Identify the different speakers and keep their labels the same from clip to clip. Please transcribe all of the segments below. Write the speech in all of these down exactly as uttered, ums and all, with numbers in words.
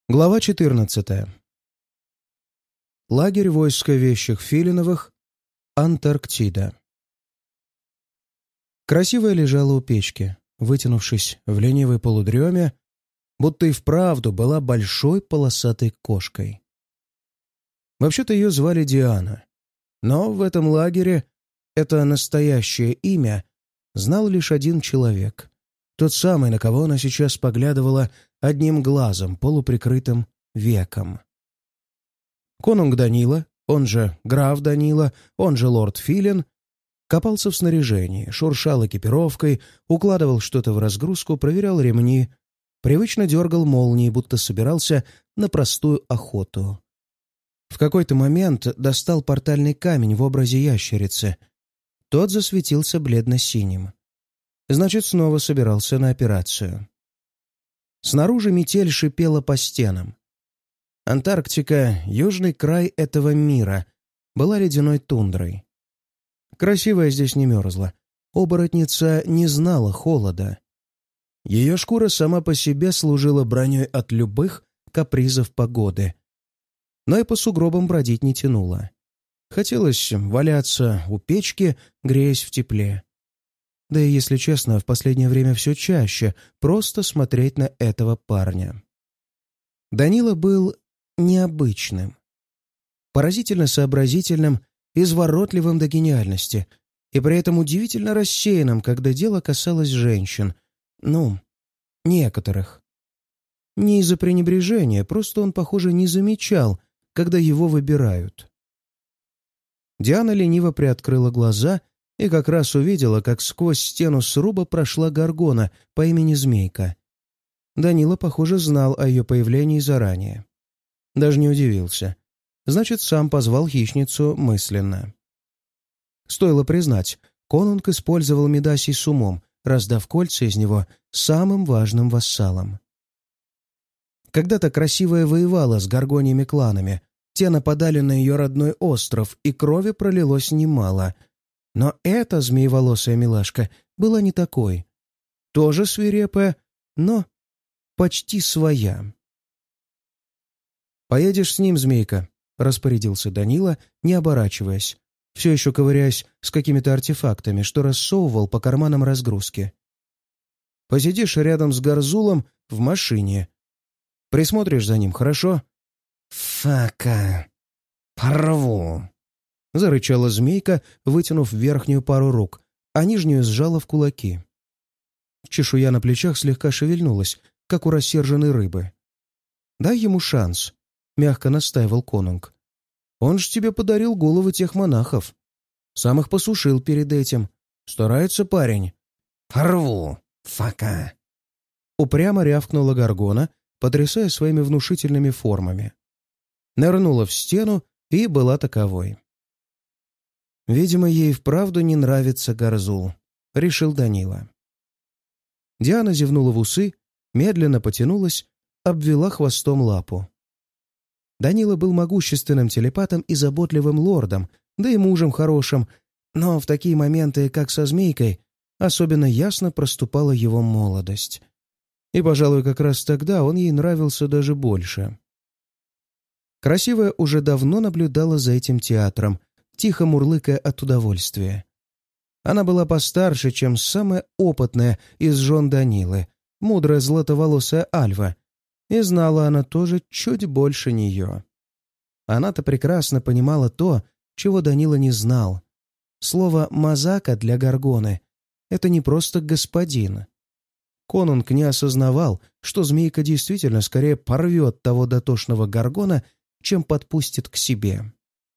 Speaker 1: Глава четырнадцатая. Лагерь войска вещих Филиновых. Антарктида. Красивая лежала у печки, вытянувшись в ленивой полудреме, будто и вправду была большой полосатой кошкой. Вообще-то ее звали Диана, но в этом лагере это настоящее имя знал лишь один человек, тот самый, на кого она сейчас поглядывала одним глазом, полуприкрытым веком. Конунг Данила, он же граф Данила, он же лорд Филин, копался в снаряжении, шуршал экипировкой, укладывал что-то в разгрузку, проверял ремни, привычно дергал молнии, будто собирался на простую охоту. В какой-то момент достал портальный камень в образе ящерицы. Тот засветился бледно-синим. Значит, снова собирался на операцию. Снаружи метель шипела по стенам. Антарктика, южный край этого мира, была ледяной тундрой. Красивая здесь не мерзла. Оборотница не знала холода. Ее шкура сама по себе служила броней от любых капризов погоды. Но и по сугробам бродить не тянуло. Хотелось валяться у печки, греясь в тепле. Да и, если честно, в последнее время все чаще просто смотреть на этого парня. Данила был необычным, поразительно сообразительным, изворотливым до гениальности, и при этом удивительно рассеянным, когда дело касалось женщин. Ну, некоторых. Не из-за пренебрежения, просто он, похоже, не замечал, когда его выбирают. Диана лениво приоткрыла глаза и как раз увидела, как сквозь стену сруба прошла горгона по имени Змейка. Данила, похоже, знал о ее появлении заранее. Даже не удивился. Значит, сам позвал хищницу мысленно. Стоило признать, конунг использовал Мидасий с умом, раздав кольца из него самым важным вассалам. Когда-то красивая воевала с горгоньими кланами, те нападали на ее родной остров, и крови пролилось немало. Но эта змееволосая милашка была не такой. Тоже свирепая, но почти своя. «Поедешь с ним, Змейка», — распорядился Данила, не оборачиваясь, все еще ковыряясь с какими-то артефактами, что рассовывал по карманам разгрузки. «Посидишь рядом с Гарзулом в машине. Присмотришь за ним, хорошо?» «Фака! Порву!» — зарычала Змейка, вытянув верхнюю пару рук, а нижнюю сжала в кулаки. Чешуя на плечах слегка шевельнулась, как у рассерженной рыбы. «Дай ему шанс», — мягко настаивал конунг. «Он ж тебе подарил головы тех монахов. Сам их посушил перед этим. Старается парень». «Порву! Фака!» Упрямо рявкнула горгона, потрясая своими внушительными формами. Нырнула в стену и была таковой. «Видимо, ей вправду не нравится Гарзул», — решил Данила. Диана зевнула в усы, медленно потянулась, обвела хвостом лапу. Данила был могущественным телепатом и заботливым лордом, да и мужем хорошим, но в такие моменты, как со Змейкой, особенно ясно проступала его молодость. И, пожалуй, как раз тогда он ей нравился даже больше. Красивая уже давно наблюдала за этим театром, тихо мурлыкая от удовольствия. Она была постарше, чем самая опытная из жен Данилы, мудрая златоволосая Альва, и знала она тоже чуть больше нее. Она-то прекрасно понимала то, чего Данила не знал. Слово «мазака» для горгоны — это не просто господин. Конунг не осознавал, что Змейка действительно скорее порвет того дотошного горгона, чем подпустит к себе.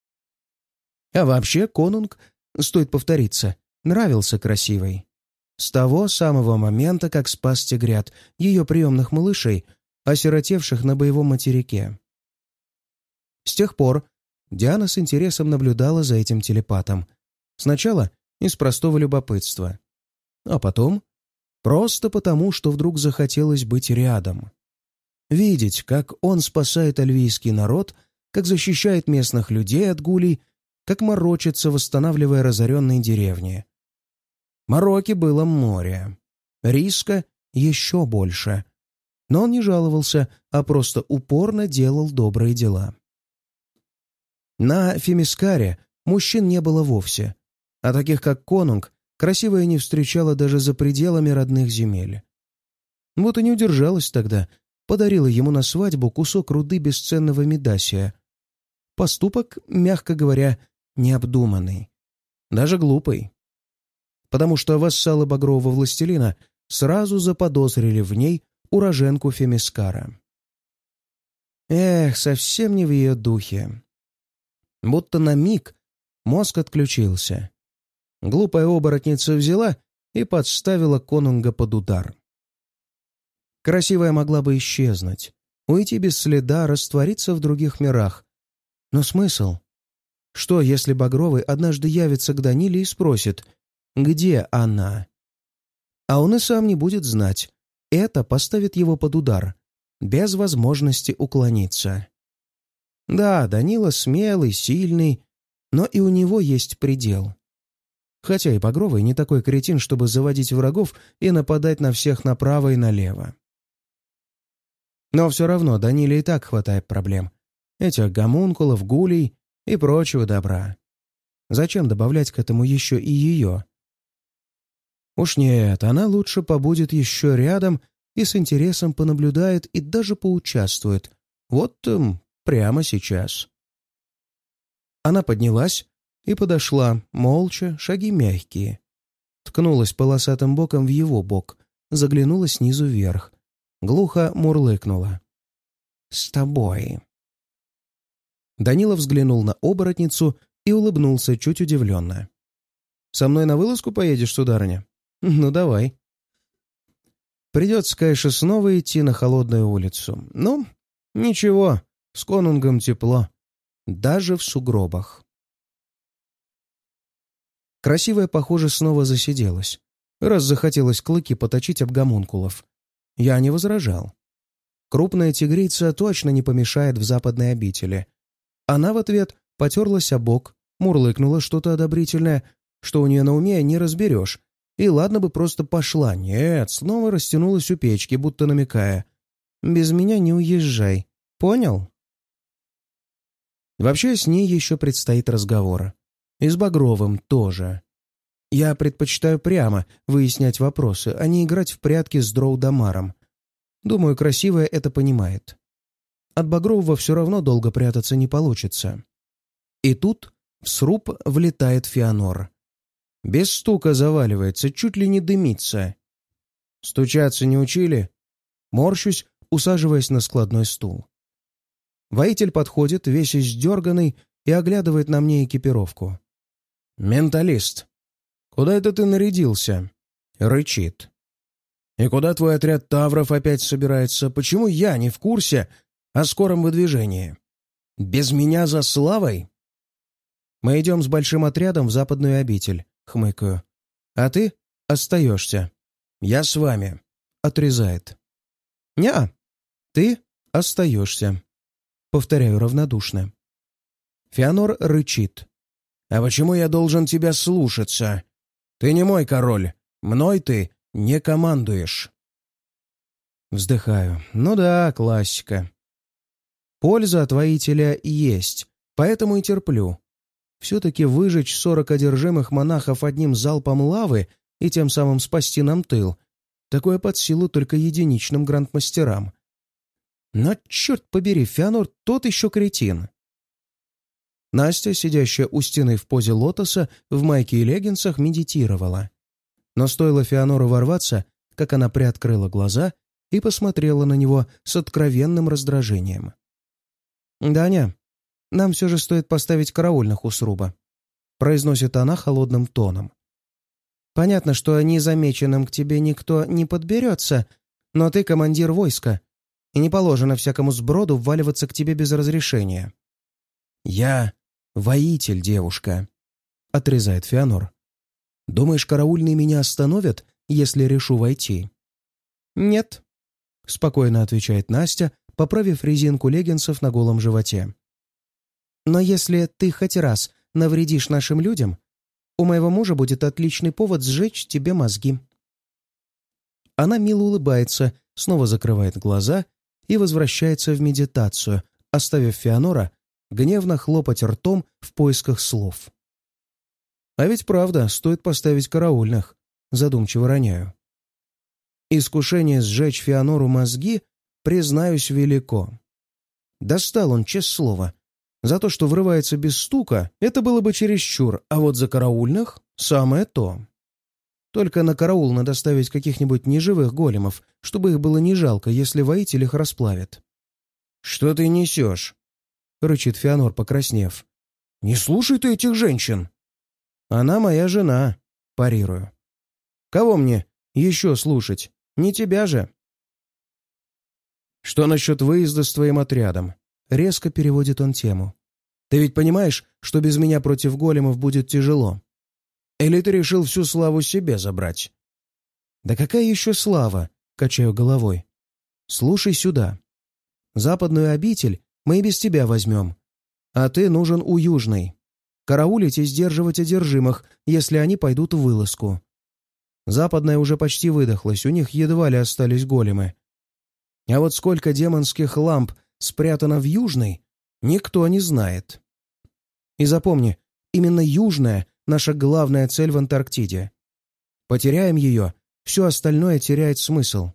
Speaker 1: А вообще конунг, стоит повториться, нравился красивой. С того самого момента, как спас тигрят, ее приемных малышей, осиротевших на боевом материке. С тех пор Диана с интересом наблюдала за этим телепатом. Сначала из простого любопытства, а потом просто потому, что вдруг захотелось быть рядом. Видеть, как он спасает альвийский народ, как защищает местных людей от гулей, как морочится, восстанавливая разоренные деревни. Мороки было море, риска еще больше. Но он не жаловался, а просто упорно делал добрые дела. На Фемискаре мужчин не было вовсе, а таких как конунг красивая не встречала даже за пределами родных земель. Вот и не удержалась тогда, подарила ему на свадьбу кусок руды бесценного Мидасия. Поступок, мягко говоря, необдуманный, даже глупый. Потому что вассалы багрового властелина сразу заподозрили в ней уроженку Фемискара. Эх, совсем не в ее духе. Будто на миг мозг отключился. Глупая оборотница взяла и подставила конунга под удар. Красивая могла бы исчезнуть, уйти без следа, раствориться в других мирах. Но смысл? Что, если Багровый однажды явится к Даниле и спросит, где она? А он и сам не будет знать. Это поставит его под удар, без возможности уклониться. Да, Данила смелый, сильный, но и у него есть предел. Хотя и Багровый не такой кретин, чтобы заводить врагов и нападать на всех направо и налево. Но все равно Даниле и так хватает проблем. Этих гомункулов, гулей и прочего добра. Зачем добавлять к этому еще и ее? Уж нет, она лучше побудет еще рядом и с интересом понаблюдает и даже поучаствует. Вот эм, прямо сейчас. Она поднялась и подошла, молча, шаги мягкие. Ткнулась полосатым боком в его бок, заглянула снизу вверх. Глухо мурлыкнула. «С тобой». Данила взглянул на оборотницу и улыбнулся чуть удивленно. «Со мной на вылазку поедешь, сударыня? Ну, давай». Придется, конечно, снова идти на холодную улицу. Ну, ничего, с конунгом тепло. Даже в сугробах. Красивая, похоже, снова засиделась, раз захотелось клыки поточить об гомункулов. Я не возражал. Крупная тигрица точно не помешает в западной обители. Она в ответ потерлась о бок, мурлыкнула что-то одобрительное, что у нее на уме не разберешь. И ладно бы просто пошла. Нет, снова растянулась у печки, будто намекая. «Без меня не уезжай. Понял?» Вообще, с ней еще предстоит разговор. И с Багровым тоже. Я предпочитаю прямо выяснять вопросы, а не играть в прятки с Дроудамаром. Думаю, красивая это понимает. От Багрового все равно долго прятаться не получится. И тут в сруб влетает Феонор. Без стука заваливается, чуть ли не дымится. Стучаться не учили? Морщусь, усаживаясь на складной стул. Воитель подходит, весь издерганный, и оглядывает на мне экипировку. «Менталист, куда это ты нарядился?» — рычит. «И куда твой отряд тавров опять собирается? Почему я не в курсе о скором выдвижении? Без меня за славой?» «Мы идем с большим отрядом в западную обитель», — хмыкаю. «А ты остаешься». «Я с вами», — отрезает. «Не-а, ты остаешься», — повторяю равнодушно. Феонор рычит. «А почему я должен тебя слушаться? Ты не мой король, мной ты не командуешь». Вздыхаю. Ну да, классика. Польза от воителя есть, поэтому и терплю. Все-таки выжечь сорок одержимых монахов одним залпом лавы и тем самым спасти нам тыл — такое под силу только единичным грандмастерам. Но, черт побери, Феонор тот еще кретин. Настя, сидящая у стены в позе лотоса, в майке и леггинсах, медитировала. Но стоило Феонору ворваться, как она приоткрыла глаза и посмотрела на него с откровенным раздражением. «Даня, нам все же стоит поставить караульных у сруба», — произносит она холодным тоном. «Понятно, что незамеченным к тебе никто не подберется, но ты командир войска, и не положено всякому сброду вваливаться к тебе без разрешения». «Я воитель, девушка», — отрезает Феонор. «Думаешь, караульные меня остановят, если решу войти?» «Нет», — спокойно отвечает Настя, поправив резинку леггинсов на голом животе. «Но если ты хоть раз навредишь нашим людям, у моего мужа будет отличный повод сжечь тебе мозги». Она мило улыбается снова закрывает глаза и возвращается в медитацию, оставив Феонора гневно хлопать ртом в поисках слов. А ведь правда, стоит поставить караульных, задумчиво роняю. Искушение сжечь Феонору мозги, признаюсь, велико. Достал он, честное слово. За то, что врывается без стука, это было бы чересчур, а вот за караульных — самое то. Только на караул надо ставить каких-нибудь неживых големов, чтобы их было не жалко, если воитель их расплавит. «Что ты несешь?» — рычит Феонор, покраснев. «Не слушай ты этих женщин!» «Она моя жена», — парирую. «Кого мне еще слушать? Не тебя же!» «Что насчет выезда с твоим отрядом?» — резко переводит он тему. «Ты ведь понимаешь, что без меня против големов будет тяжело? Или ты решил всю славу себе забрать?» «Да какая еще слава?» — качаю головой. «Слушай сюда. Западную обитель мы и без тебя возьмем, а ты нужен у южной. Караулить и сдерживать одержимых, если они пойдут в вылазку. Западная уже почти выдохлась, у них едва ли остались големы. А вот сколько демонских ламп спрятано в южной, никто не знает. И запомни, именно южная — наша главная цель в Антарктиде. Потеряем ее, все остальное теряет смысл».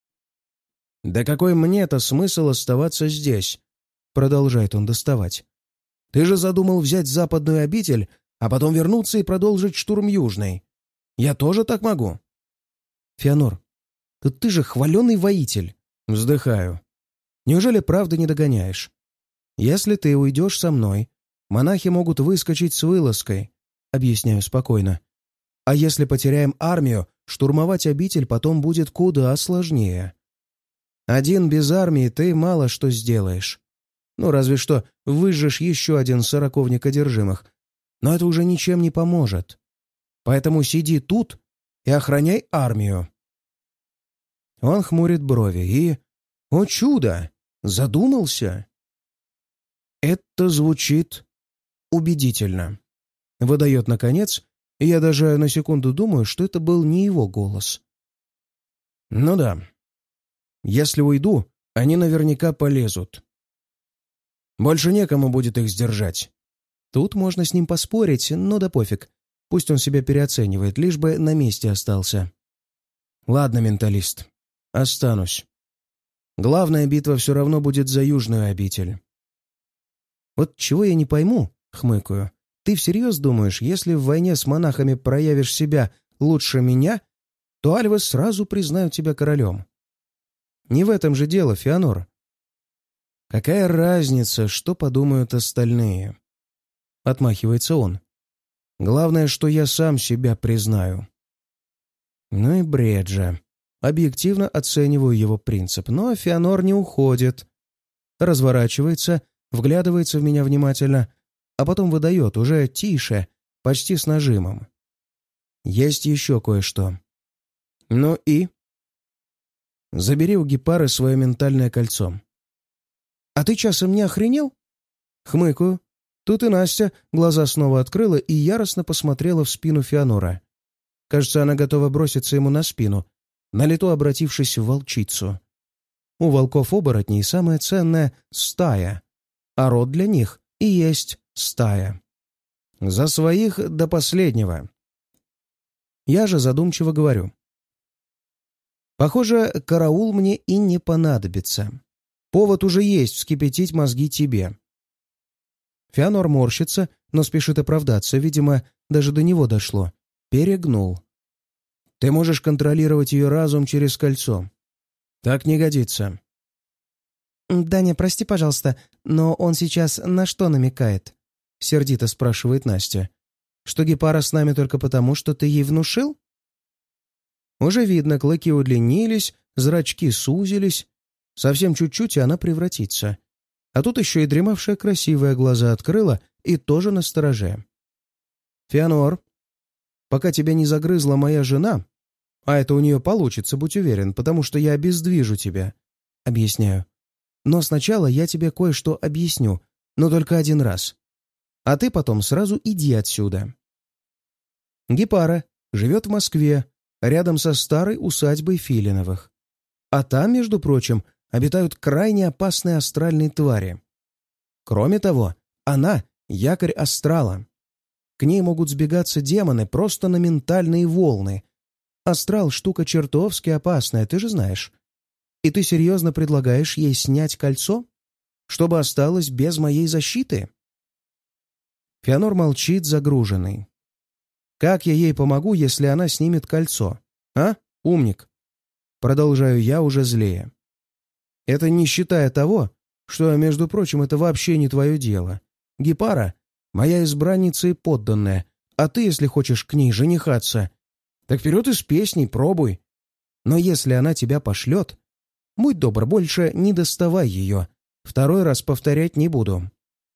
Speaker 1: «Да какой мне-то смысл оставаться здесь?» — продолжает он доставать. «Ты же задумал взять западную обитель, а потом вернуться и продолжить штурм южной. Я тоже так могу?» «Феонор, да ты же хваленый воитель!» Вздыхаю. «Неужели правда не догоняешь? Если ты уйдешь со мной, монахи могут выскочить с вылазкой», — объясняю спокойно. «А если потеряем армию, штурмовать обитель потом будет куда сложнее. Один без армии ты мало что сделаешь. Ну, разве что выжжешь еще один сороковник одержимых. Но это уже ничем не поможет. Поэтому сиди тут и охраняй армию». Он хмурит брови и... О чудо! Задумался. Это звучит убедительно. Выдает наконец, и я даже на секунду думаю, что это был не его голос. «Ну да. Если уйду, они наверняка полезут. Больше некому будет их сдержать». Тут можно с ним поспорить, но да пофиг. Пусть он себя переоценивает, лишь бы на месте остался. «Ладно, менталист, останусь. Главная битва все равно будет за южную обитель». «Вот чего я не пойму», — хмыкаю. «Ты всерьез думаешь, если в войне с монахами проявишь себя лучше меня, то альвы сразу признают тебя королем? Не в этом же дело, Феонор. Какая разница, что подумают остальные?» Отмахивается он. «Главное, что я сам себя признаю». Ну и бред же. Объективно оцениваю его принцип, но Феонор не уходит. Разворачивается, вглядывается в меня внимательно, а потом выдает уже тише, почти с нажимом. «Есть еще кое-что». «Ну и?» «Забери у Гепары свое ментальное кольцо». «А ты часом не охренел?» Хмыкаю. Тут и Настя глаза снова открыла и яростно посмотрела в спину Феонора. Кажется, она готова броситься ему на спину, на лету обратившись в волчицу. У волков-оборотней самое ценное — стая, а род для них и есть стая. За своих до последнего. Я же задумчиво говорю. Похоже, караул мне и не понадобится. Повод уже есть вскипятить мозги тебе. Феонор морщится, но спешит оправдаться, видимо, даже до него дошло. Перегнул. «Ты можешь контролировать ее разум через кольцо. Так не годится». «Даня, прости, пожалуйста, но он сейчас на что намекает?» — сердито спрашивает Настя. «Что Гепара с нами только потому, что ты ей внушил?» Уже видно, клыки удлинились, зрачки сузились. Совсем чуть-чуть, и она превратится. А тут еще и дремавшая красивая глаза открыла и тоже настороже. «Феонор, пока тебя не загрызла моя жена, а это у нее получится, будь уверен, потому что я обездвижу тебя», — объясняю. «Но сначала я тебе кое-что объясню, но только один раз. А ты потом сразу иди отсюда». Гепара живет в Москве, рядом со старой усадьбой Филиновых. А там, между прочим, обитают крайне опасные астральные твари. Кроме того, она — якорь астрала. К ней могут сбегаться демоны просто на ментальные волны. Астрал — штука чертовски опасная, ты же знаешь. И ты серьезно предлагаешь ей снять кольцо, чтобы осталось без моей защиты?» Феонор молчит, загруженный. «Как я ей помогу, если она снимет кольцо? А, умник?» Продолжаю я уже злее. «Это не считая того, что, между прочим, это вообще не твое дело. Гепара — моя избранница и подданная, а ты, если хочешь к ней женихаться, так вперед и с песней пробуй. Но если она тебя пошлет, будь добр, больше не доставай ее. Второй раз повторять не буду».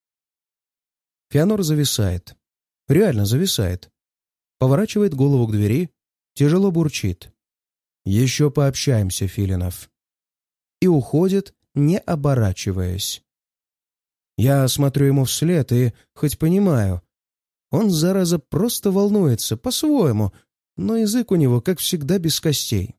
Speaker 1: Феонор зависает. Реально зависает. Поворачивает голову к двери, тяжело бурчит. «Еще пообщаемся, Филинов». И уходит, не оборачиваясь. Я смотрю ему вслед и хоть понимаю, он, зараза, просто волнуется, по-своему, но язык у него, как всегда, без костей.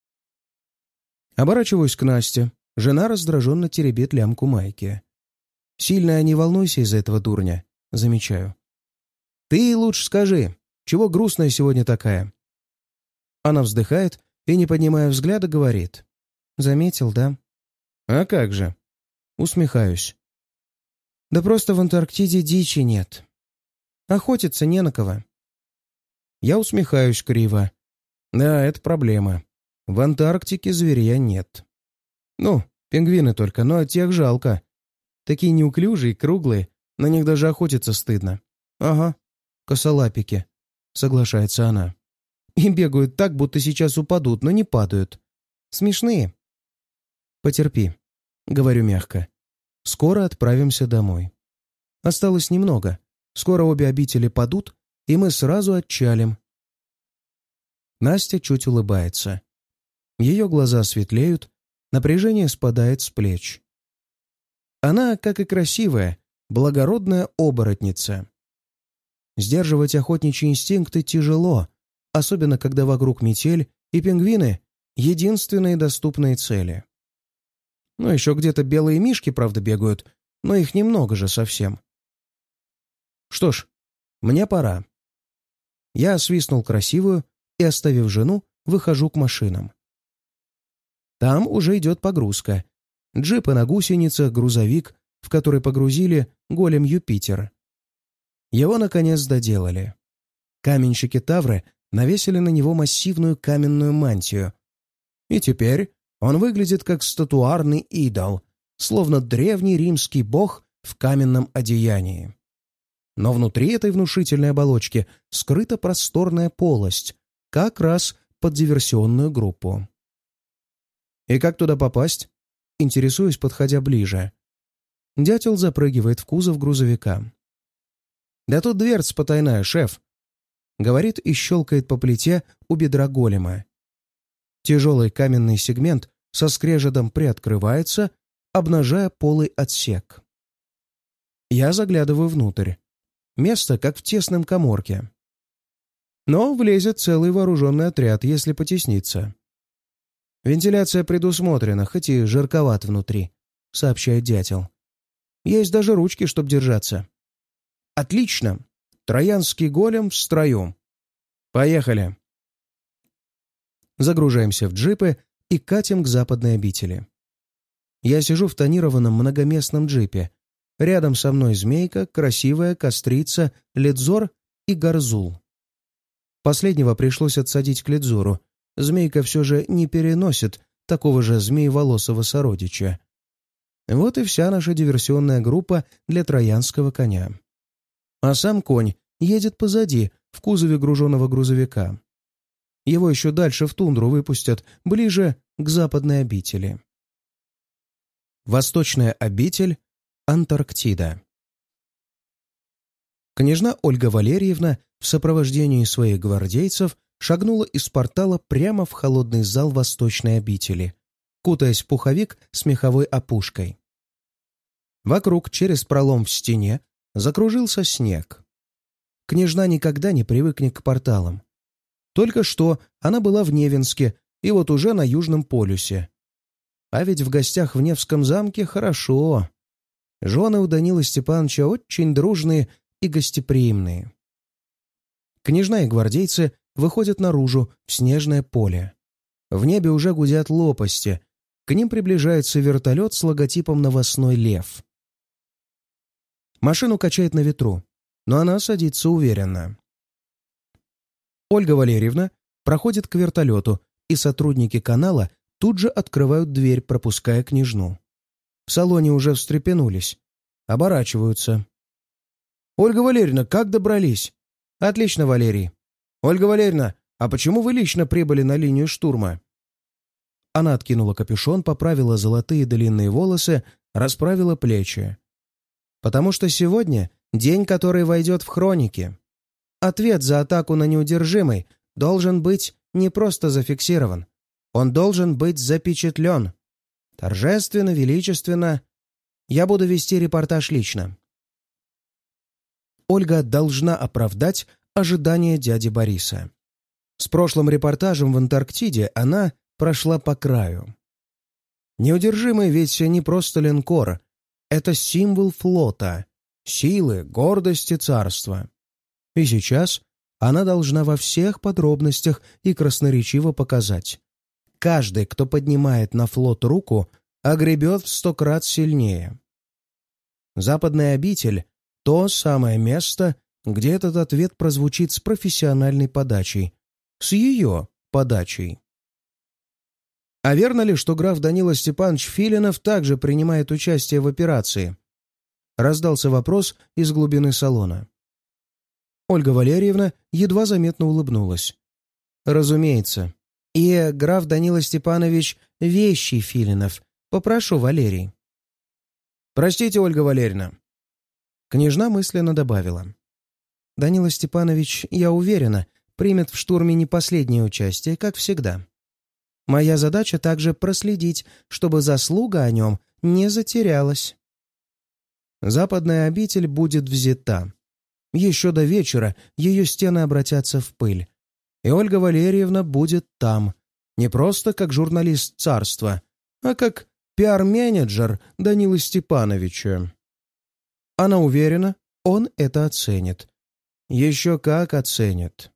Speaker 1: Оборачиваюсь к Насте. Жена раздраженно теребит лямку майки. «Сильно не волнуйся из-за этого дурня», — замечаю. «Ты лучше скажи, чего грустная сегодня такая?» Она вздыхает и, не поднимая взгляда, говорит. «Заметил, да?» «А как же?» Усмехаюсь. «Да просто в Антарктиде дичи нет. Охотиться не на кого». Я усмехаюсь криво. «Да, это проблема. В Антарктике зверя нет. Ну, пингвины только, но тех жалко. Такие неуклюжие, круглые, на них даже охотиться стыдно». «Ага, косолапики», — соглашается она. «И бегают так, будто сейчас упадут, но не падают. Смешные». «Потерпи», — говорю мягко. «Скоро отправимся домой. Осталось немного. Скоро обе обители падут, и мы сразу отчалим». Настя чуть улыбается. Ее глаза светлеют, напряжение спадает с плеч. Она, как и красивая, благородная оборотница. Сдерживать охотничьи инстинкты тяжело, особенно когда вокруг метель и пингвины — единственные доступные цели. Ну, еще где-то белые мишки, правда, бегают, но их немного же совсем. Что ж, мне пора. Я свистнул красивую и, оставив жену, выхожу к машинам. Там уже идет погрузка. Джипы на гусеницах, грузовик, в который погрузили голем Юпитер. Его, наконец, доделали. Каменщики Тавры навесили на него массивную каменную мантию. И теперь он выглядит как статуарный идол, словно древний римский бог в каменном одеянии. Но внутри этой внушительной оболочки скрыта просторная полость, как раз под диверсионную группу. «И как туда попасть?» Интересуюсь, подходя ближе. Дятел запрыгивает в кузов грузовика. «Да тут дверца потайная, шеф», — говорит и щелкает по плите у бедра голема. Тяжелый каменный сегмент со скрежетом приоткрывается, обнажая полый отсек. Я заглядываю внутрь. Место как в тесном каморке. Но влезет целый вооруженный отряд, если потесниться. «Вентиляция предусмотрена, хоть и жарковат внутри», — сообщает дятел. «Есть даже ручки, чтоб держаться». «Отлично! Троянский голем в строю. Поехали!» Загружаемся в джипы и катим к западной обители. Я сижу в тонированном многоместном джипе. Рядом со мной Змейка, Красивая, Кострица, Ледзор и Гарзул. Последнего пришлось отсадить к Ледзору. Змейка все же не переносит такого же змееволосого сородича. Вот и вся наша диверсионная группа для троянского коня. А сам конь едет позади, в кузове груженного грузовика. Его еще дальше в тундру выпустят, ближе к западной обители. Восточная обитель — Антарктида. Княжна Ольга Валерьевна в сопровождении своих гвардейцев шагнула из портала прямо в холодный зал восточной обители, кутаясь в пуховик с меховой опушкой. Вокруг, через пролом в стене, закружился снег. Княжна никогда не привыкнет к порталам. Только что она была в Невинске и вот уже на Южном полюсе, А ведь в гостях в Невском замке хорошо. Жены у Данила Степановича очень дружные и гостеприимные. Княжна и гвардейцы выходят наружу в снежное поле. В небе уже гудят лопасти. К ним приближается вертолет с логотипом «Новостной лев». Машину качает на ветру, но она садится уверенно. Ольга Валерьевна проходит к вертолету, и сотрудники канала тут же открывают дверь, пропуская княжну. В салоне уже встрепенулись. Оборачиваются. «Ольга Валерьевна, как добрались?» «Отлично, Валерий». «Ольга Валерьевна, а почему вы лично прибыли на линию штурма?» Она откинула капюшон, поправила золотые длинные волосы, расправила плечи. «Потому что сегодня день, который войдет в хроники. Ответ за атаку на неудержимый должен быть не просто зафиксирован. Он должен быть запечатлен. Торжественно, величественно. Я буду вести репортаж лично». Ольга должна оправдать ожидания дяди Бориса. С прошлым репортажем в Антарктиде она прошла по краю. Неудержимый ведь не просто линкор. Это символ флота, силы, гордости царства. И сейчас она должна во всех подробностях и красноречиво показать: каждый, кто поднимает на флот руку, огребет в сто крат сильнее. Западная обитель — то самое место, где этот ответ прозвучит с профессиональной подачей, с ее подачей. А верно ли, что граф Данила Степанович Филинов также принимает участие в операции? Раздался вопрос из глубины салона. Ольга Валерьевна едва заметно улыбнулась. «Разумеется. И граф Данила Степанович Вещий Филинов. Попрошу, Валерий». «Простите, Ольга Валерьевна». Княжна мысленно добавила. «Данила Степанович, я уверена, примет в штурме не последнее участие, как всегда. Моя задача также проследить, чтобы заслуга о нем не затерялась». Западная обитель будет взята. Еще до вечера ее стены обратятся в пыль. И Ольга Валерьевна будет там, не просто как журналист царства, а как пиар-менеджер Данилы Степановича. Она уверена, он это оценит. Еще как оценит.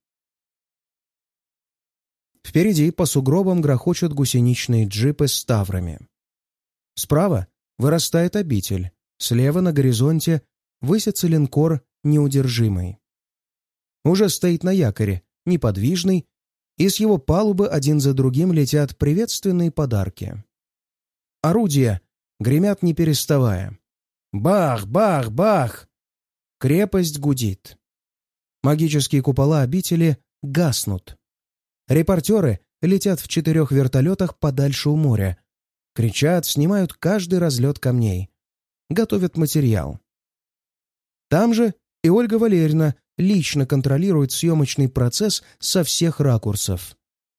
Speaker 1: Впереди по сугробам грохочут гусеничные джипы с таврами. Справа вырастает обитель, слева на горизонте высится линкор «Неудержимый». Уже стоит на якоре, неподвижный, и с его палубы один за другим летят приветственные подарки. Орудия гремят не переставая. Бах, бах, бах! Крепость гудит. Магические купола обители гаснут. Репортеры летят в четырех вертолетах подальше у моря. Кричат, снимают каждый разлет камней. Готовят материал. Там же и Ольга Валерьевна лично контролирует съемочный процесс со всех ракурсов.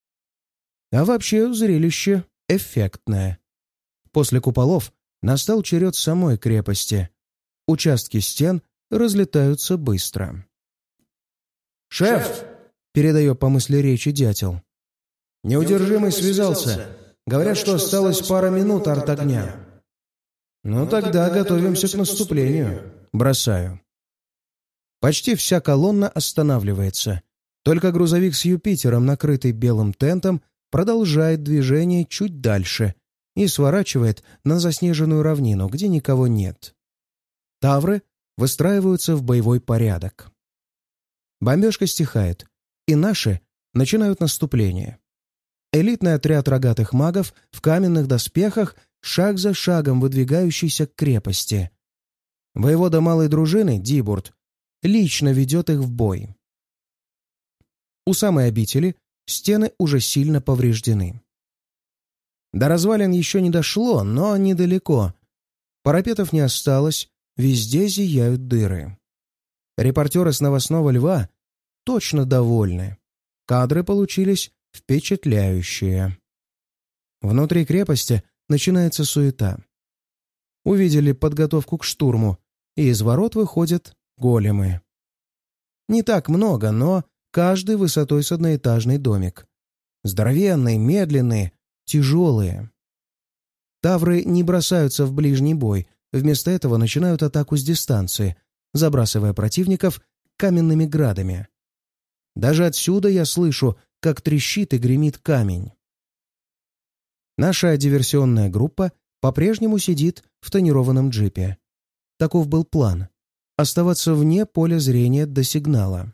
Speaker 1: А вообще зрелище эффектное. После куполов настал черед самой крепости. Участки стен разлетаются быстро. «Шеф!» — передает по мысли речи дятел. «Неудержимый связался. Говорят, что осталось пара минут арт-огня». «Ну тогда готовимся к наступлению». Бросаю. Почти вся колонна останавливается. Только грузовик с Юпитером, накрытый белым тентом, продолжает движение чуть дальше и сворачивает на заснеженную равнину, где никого нет. Тавры выстраиваются в боевой порядок. Бомбежка стихает, и наши начинают наступление. Элитный отряд рогатых магов в каменных доспехах, шаг за шагом выдвигающийся к крепости. Воевода малой дружины, Дибурт, лично ведет их в бой. У самой обители стены уже сильно повреждены. До развалин еще не дошло, но недалеко. Парапетов не осталось, везде зияют дыры. Репортеры с «Новостного льва» точно довольны. Кадры получились впечатляющие. Внутри крепости начинается суета. Увидели подготовку к штурму, и из ворот выходят големы. Не так много, но каждый высотой с одноэтажный домик. Здоровенные, медленные, тяжелые. Тавры не бросаются в ближний бой, вместо этого начинают атаку с дистанции, забрасывая противников каменными градами. Даже отсюда я слышу, как трещит и гремит камень. Наша диверсионная группа по-прежнему сидит в тонированном джипе. Таков был план — оставаться вне поля зрения до сигнала.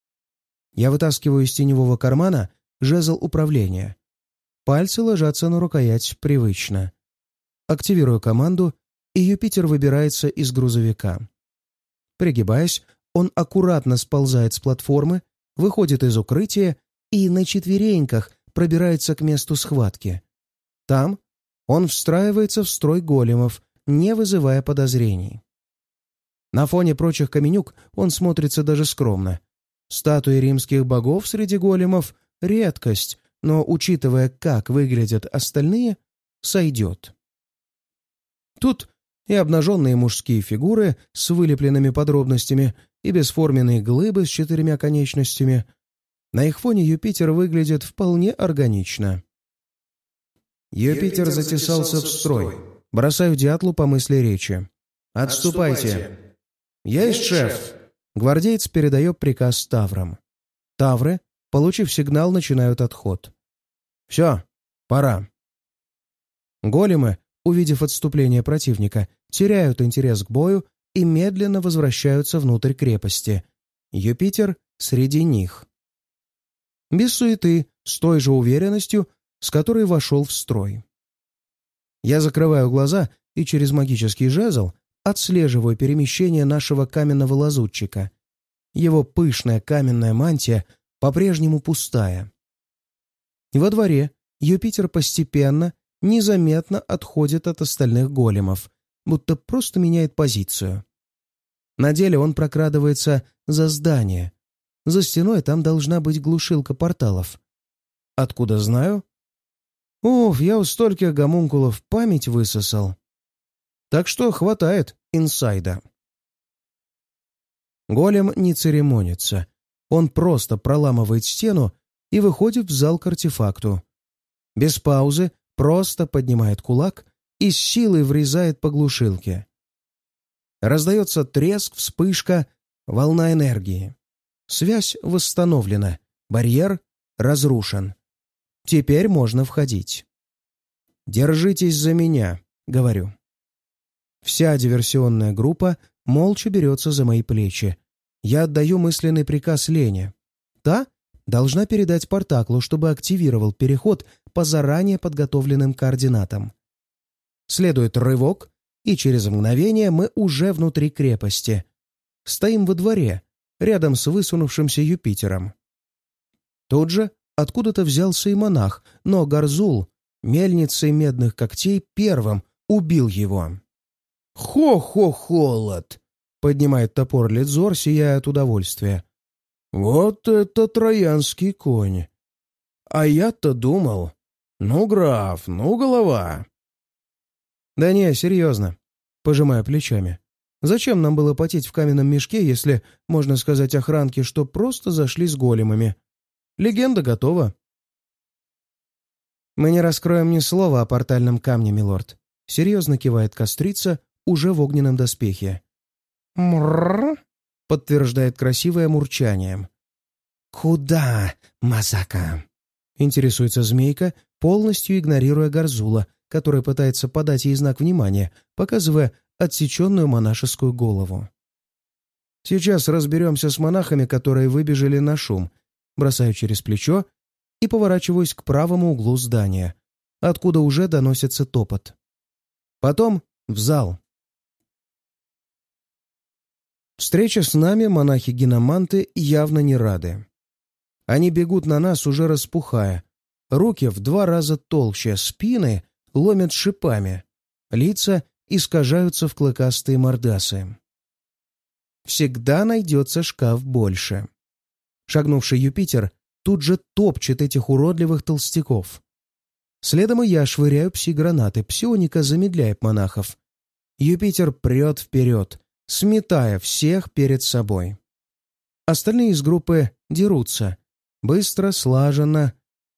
Speaker 1: Я вытаскиваю из теневого кармана жезл управления. Пальцы ложатся на рукоять привычно. Активирую команду, и Юпитер выбирается из грузовика. Пригибаясь, он аккуратно сползает с платформы, выходит из укрытия и на четвереньках пробирается к месту схватки. Там он встраивается в строй големов, не вызывая подозрений. На фоне прочих каменюк он смотрится даже скромно. Статуи римских богов среди големов — редкость, но, учитывая, как выглядят остальные, сойдет. Тут и обнаженные мужские фигуры с вылепленными подробностями, и бесформенные глыбы с четырьмя конечностями. На их фоне Юпитер выглядит вполне органично. Юпитер затесался в строй. Бросаю дятлу по мысли речи. «Отступайте!» «Есть, шеф!» Гвардеец передает приказ таврам. Тавры, получив сигнал, начинают отход. «Все, пора». Големы, увидев отступление противника, теряют интерес к бою и медленно возвращаются внутрь крепости. Юпитер среди них. Без суеты, с той же уверенностью, с которой вошел в строй. Я закрываю глаза и через магический жезл отслеживаю перемещение нашего каменного лазутчика. Его пышная каменная мантия по-прежнему пустая. Во дворе Юпитер постепенно, незаметно отходит от остальных големов, будто просто меняет позицию. На деле он прокрадывается за здание. За стеной там должна быть глушилка порталов. Откуда знаю? Уф, я у стольких гомункулов память высосал. Так что хватает инсайда. Голем не церемонится. Он просто проламывает стену и выходит в зал к артефакту. Без паузы просто поднимает кулак и с силой врезает по глушилке. Раздается треск, вспышка, волна энергии. Связь восстановлена, барьер разрушен. Теперь можно входить. «Держитесь за меня», — говорю. Вся диверсионная группа молча берется за мои плечи. Я отдаю мысленный приказ Лене. Та должна передать Портаклу, чтобы активировал переход по заранее подготовленным координатам. Следует рывок, и через мгновение мы уже внутри крепости. Стоим во дворе, рядом с высунувшимся Юпитером. Тут же откуда-то взялся и монах, но Гарзул, мельницей медных когтей, первым убил его. «Хо-хо-холод!» — поднимает топор Ледзор, сияя от удовольствия. «Вот это троянский конь! А я-то думал, ну, граф, ну, голова!» «Да не, серьезно», — пожимая плечами. «Зачем нам было потеть в каменном мешке, если, можно сказать охранке, что просто зашли с големами? Легенда готова». «Мы не раскроем ни слова о портальном камне, милорд», — серьезно кивает кострица, уже в огненном доспехе. «Мрррр», — подтверждает красивое мурчанием. «Куда, Мазака?» — интересуется змейка, полностью игнорируя Гарзула, который пытается подать ей знак внимания, показывая отсеченную монашескую голову. «Сейчас разберемся с монахами, которые выбежали на шум», бросаю через плечо и поворачиваюсь к правому углу здания, откуда уже доносится топот. Потом в зал. Встреча с нами монахи-гиноманты явно не рады. Они бегут на нас, уже распухая. Руки в два раза толще, спины ломят шипами, лица искажаются в клыкастые мордасы. Всегда найдется шкаф больше. Шагнувший Юпитер тут же топчет этих уродливых толстяков. Следом и я швыряю пси-гранаты, псионика замедляет монахов. Юпитер прет вперед, сметая всех перед собой. Остальные из группы дерутся. Быстро, слаженно.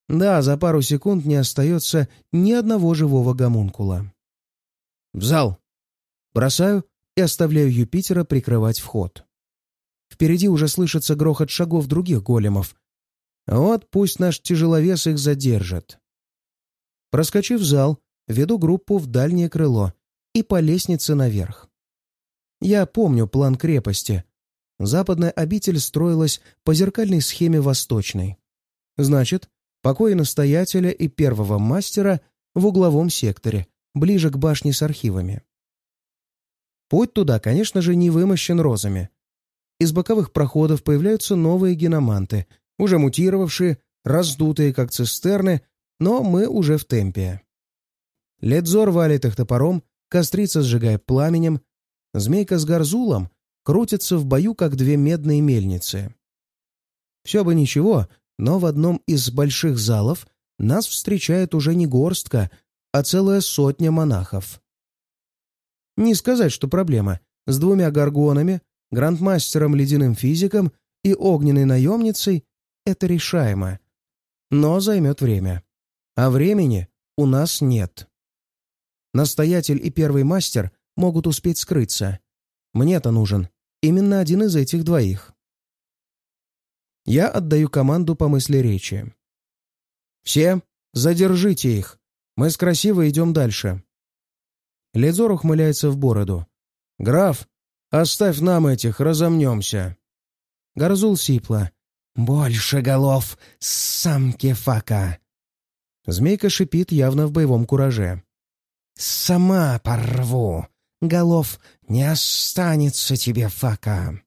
Speaker 1: Да, за пару секунд не остается ни одного живого гомункула. «В зал!» Бросаю и оставляю Юпитера прикрывать вход. Впереди уже слышится грохот шагов других големов. Вот пусть наш тяжеловес их задержит. Проскочив зал, веду группу в дальнее крыло и по лестнице наверх. Я помню план крепости. Западная обитель строилась по зеркальной схеме восточной. Значит, покои настоятеля и первого мастера в угловом секторе, ближе к башне с архивами. Путь туда, конечно же, не вымощен розами. Из боковых проходов появляются новые геноманты, уже мутировавшие, раздутые, как цистерны, но мы уже в темпе. Ледзор валит их топором, кострица сжигает пламенем, змейка с Гарзулом крутятся в бою, как две медные мельницы. Все бы ничего, но в одном из больших залов нас встречает уже не горстка, а целая сотня монахов. Не сказать, что проблема. С двумя горгонами, грандмастером ледяным физиком и огненной наемницей это решаемо. Но займет время. А времени у нас нет. Настоятель и первый мастер могут успеть скрыться. Мне-то нужен именно один из этих двоих. Я отдаю команду по мысли речи. «Все, задержите их. Мы с красиво идем дальше». Ледзор ухмыляется в бороду. «Граф, оставь нам этих, разомнемся». Гарзул сипло. «Больше голов, самки фака». Змейка шипит явно в боевом кураже. «Сама порву. Голов не останется тебе, фака».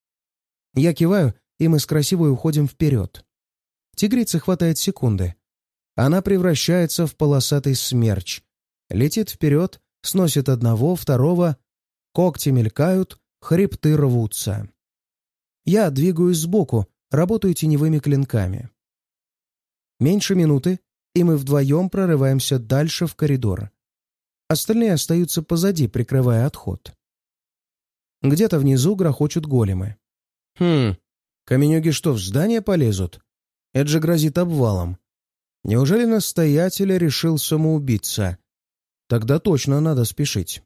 Speaker 1: Я киваю, и мы с красивой уходим вперед. Тигрица хватает секунды. Она превращается в полосатый смерч. Летит вперед, сносит одного, второго. Когти мелькают, хребты рвутся. Я двигаюсь сбоку, работаю теневыми клинками. Меньше минуты, и мы вдвоем прорываемся дальше в коридор. Остальные остаются позади, прикрывая отход. Где-то внизу грохочут големы. Хм, каменюги что, в здание полезут? Это же грозит обвалом. Неужели настоятель решил самоубиться? Тогда точно надо спешить.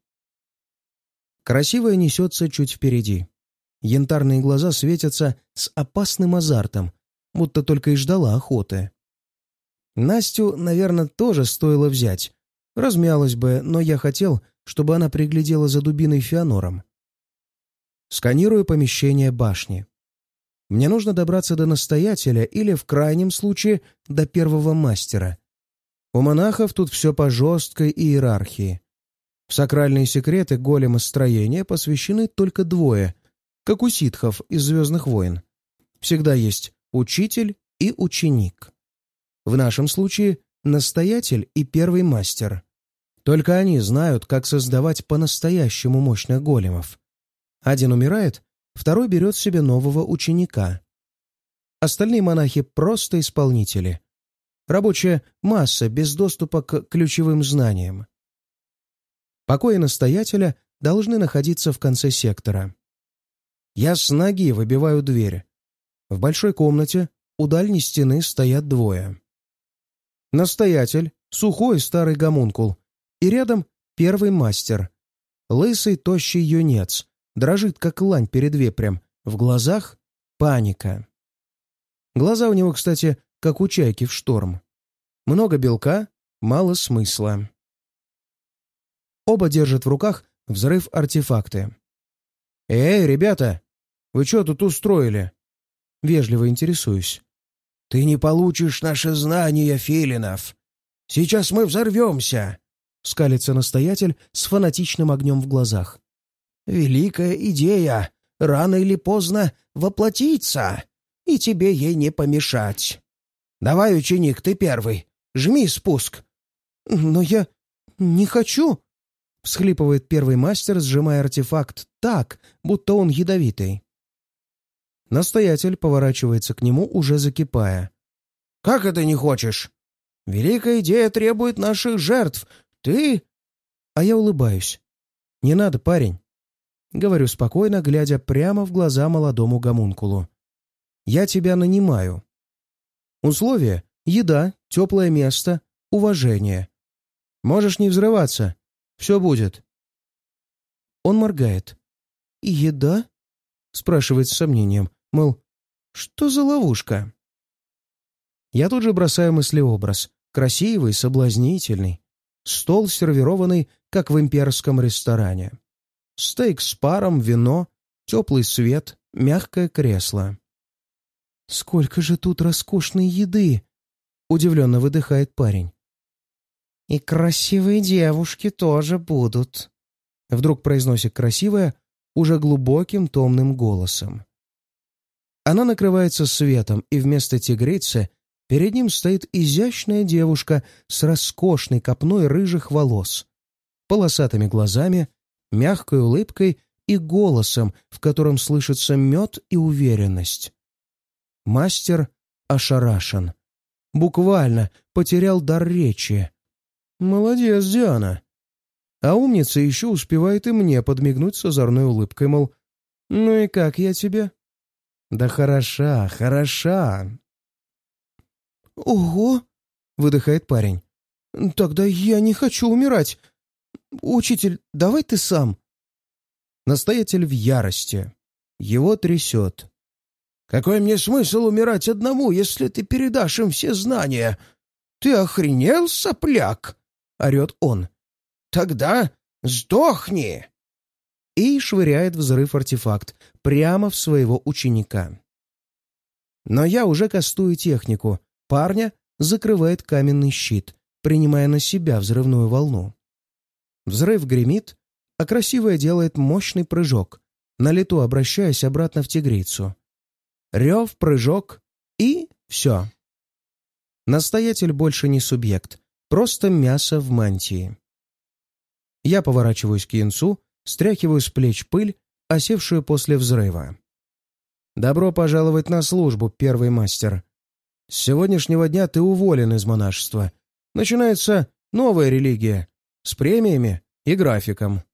Speaker 1: Красивая несется чуть впереди. Янтарные глаза светятся с опасным азартом, будто только и ждала охоты. Настю, наверное, тоже стоило взять. Размялась бы, но я хотел, чтобы она приглядела за дубиной Феонором. Сканирую помещение башни. Мне нужно добраться до настоятеля или, в крайнем случае, до первого мастера. У монахов тут все по жесткой иерархии. В сакральные секреты големостроения посвящены только двое, как у ситхов из «Звездных войн». Всегда есть учитель и ученик. В нашем случае настоятель и первый мастер. Только они знают, как создавать по-настоящему мощных големов. Один умирает, второй берет себе нового ученика. Остальные монахи просто исполнители. Рабочая масса без доступа к ключевым знаниям. Покои настоятеля должны находиться в конце сектора. Я с ноги выбиваю дверь. В большой комнате у дальней стены стоят двое. Настоятель, сухой старый гомункул, и рядом первый мастер. Лысый тощий юнец, дрожит как лань перед вепрем, в глазах паника. Глаза у него, кстати, как у чайки в шторм. Много белка, мало смысла. Оба держат в руках взрыв-артефакты. «Эй, ребята, вы что тут устроили?» Вежливо интересуюсь. «Ты не получишь наши знания, филинов! Сейчас мы взорвемся!» — скалится настоятель с фанатичным огнем в глазах. «Великая идея рано или поздно воплотится, и тебе ей не помешать. Давай, ученик, ты первый, жми спуск!» «Но я не хочу!» — всхлипывает первый мастер, сжимая артефакт так, будто он ядовитый. Настоятель поворачивается к нему, уже закипая. «Как это не хочешь? Великая идея требует наших жертв. Ты...» А я улыбаюсь. «Не надо, парень». Говорю спокойно, глядя прямо в глаза молодому гомункулу. «Я тебя нанимаю. Условие — еда, теплое место, уважение. Можешь не взрываться. Все будет». Он моргает. «И еда?» — спрашивает с сомнением. Мол, что за ловушка? Я тут же бросаю мыслеобраз. Красивый, соблазнительный. Стол, сервированный, как в имперском ресторане. Стейк с паром, вино, теплый свет, мягкое кресло. «Сколько же тут роскошной еды!» — удивленно выдыхает парень. «И красивые девушки тоже будут», — вдруг произносит красивая, уже глубоким томным голосом. Она накрывается светом, и вместо тигрицы перед ним стоит изящная девушка с роскошной копной рыжих волос, полосатыми глазами, мягкой улыбкой и голосом, в котором слышится мед и уверенность. Мастер ошарашен. Буквально потерял дар речи. «Молодец, Диана!» А умница еще успевает и мне подмигнуть с озорной улыбкой, мол, «Ну и как я тебе?» «Да хороша, хороша!» «Ого!» — выдыхает парень. «Тогда я не хочу умирать. Учитель, давай ты сам». Настоятель в ярости. Его трясет. «Какой мне смысл умирать одному, если ты передашь им все знания? Ты охренел, сопляк?» — орет он. «Тогда сдохни!» И швыряет взрыв-артефакт прямо в своего ученика. Но я уже кастую технику. Парня закрывает каменный щит, принимая на себя взрывную волну. Взрыв гремит, а красивая делает мощный прыжок, на лету обращаясь обратно в тигрицу. Рев, прыжок и все. Настоятель больше не субъект, просто мясо в мантии. Я поворачиваюсь к Янцу, стряхиваю с плеч пыль, осевшую после взрыва. «Добро пожаловать на службу, первый мастер. С сегодняшнего дня ты уволен из монашества. Начинается новая религия с премиями и графиком».